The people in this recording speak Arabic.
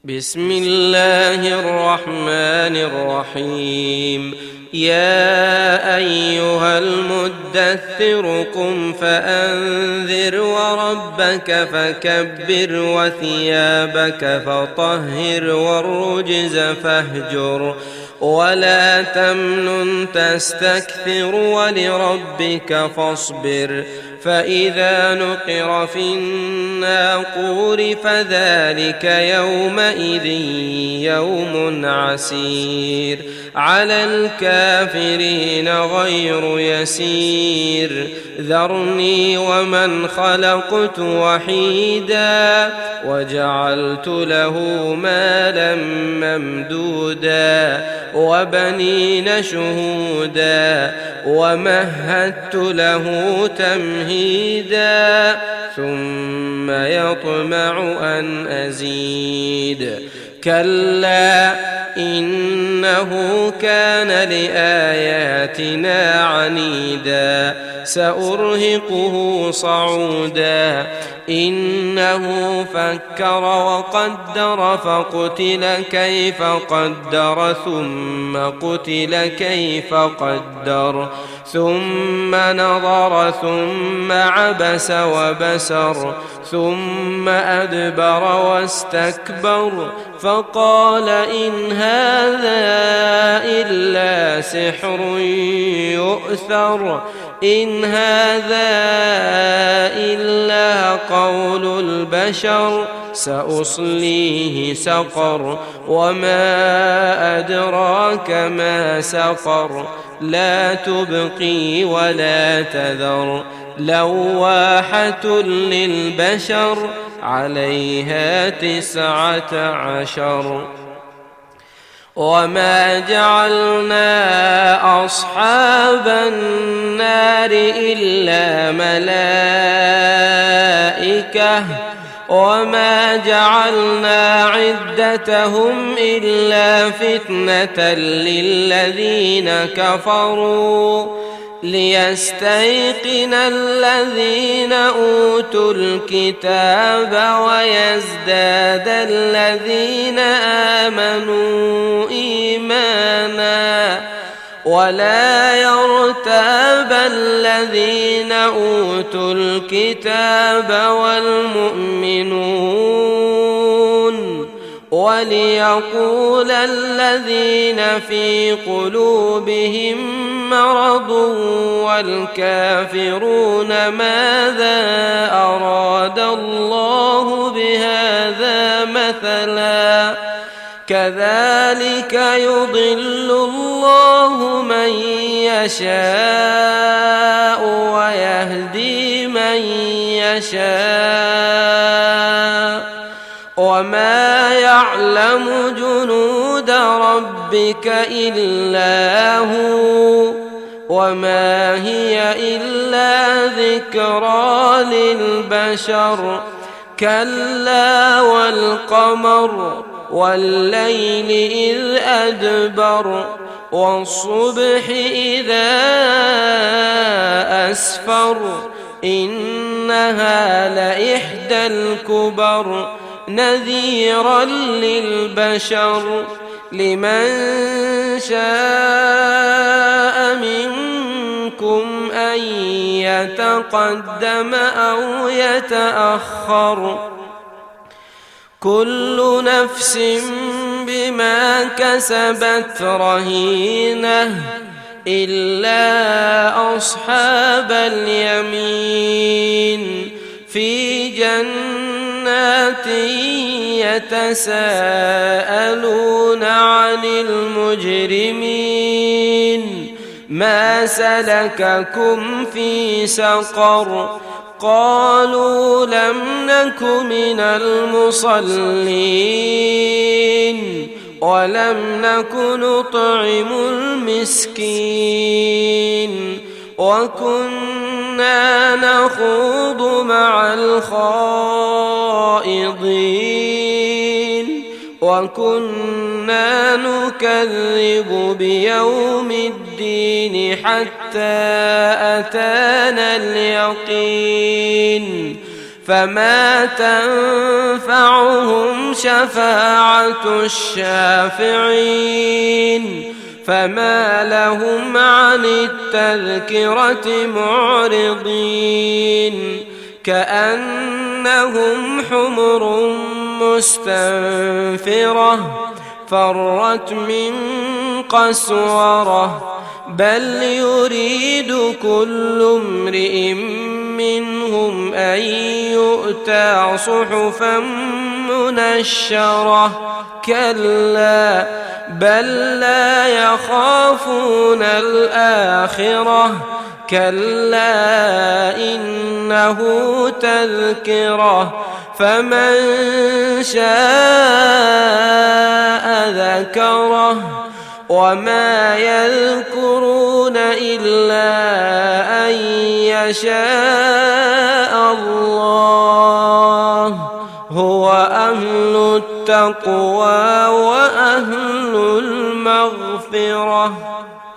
بسم الله الرحمن الرحيم. يا أيها المدثر قم فأنذر وربك فكبر وثيابك فطهر والرجز فاهجر ولا تمنن تستكثر ولربك فاصبر. فإذا نقر في الناقور فذلك يومئذ يوم عسير على الكافرين غير يسير. ذرني ومن خلقت وحيدا وجعلت له مالا ممدودا وبنين شهودا ومهدت له تمهيدا ثم يطمع أن أزيد. كلا إنه كان لآياتنا عنيدا سأرهقه صعودا. إنه فكر وقدر فقتل كيف قدر ثم قتل كيف قدر ثم نظر ثم عبس وبسر ثم أدبر واستكبر فقال إن هذا إلا سحر يؤثر إن هذا إلا قول البشر سأصليه سقر وما أدراك ما سقر لا تبقي ولا تذر لواحة للبشر عليها 19. وما جعلنا أصحاب النار إلا ملائكة وما جعلنا عدتهم إلا فتنة للذين كفروا ليستيقن الذين أوتوا الكتاب ويزداد الذين آمنوا إيمانا ولا يرتاب الذين أوتوا الكتاب والمؤمنون وليقول الذين في قلوبهم مرض والكافرون ماذا أراد الله بهذا مثلا كذلك يضل الله من يشاء ويهدي من يشاء وما يعلم جنود ربك إلا هو وما هي إلا ذكرى للبشر. كلا والقمر والليل إذ أدبر والصبح إذا أسفر إنها لإحدى الكبر نذيرا للبشر لمن شاء منكم أن يتقدم أو يتأخر كل نفس بما كسبت رهينة إلا أصحاب اليمين في جنات يتساءلون عن المجرمين ما سلككم في سقر قالوا لم نك من المصلين ولم نك نطعم المسكين وكنا نخوض مع الخائضين وكنا نكذب بيوم الدين حتى أتانا اليقين فما تنفعهم شفاعة الشافعين فما لهم عن التذكرة معرضين كأنهم حمر مستنفرة فرت من قسورة بل يريد كل امرئ منهم أن يؤتى صحفا منشرة كلا بل لا يخافون الآخرة كلا إنه تذكرة فمن شاء ذكره وما يذكرون إلا أن يشاء الله هو أهل التقوى وأهل المغفرة.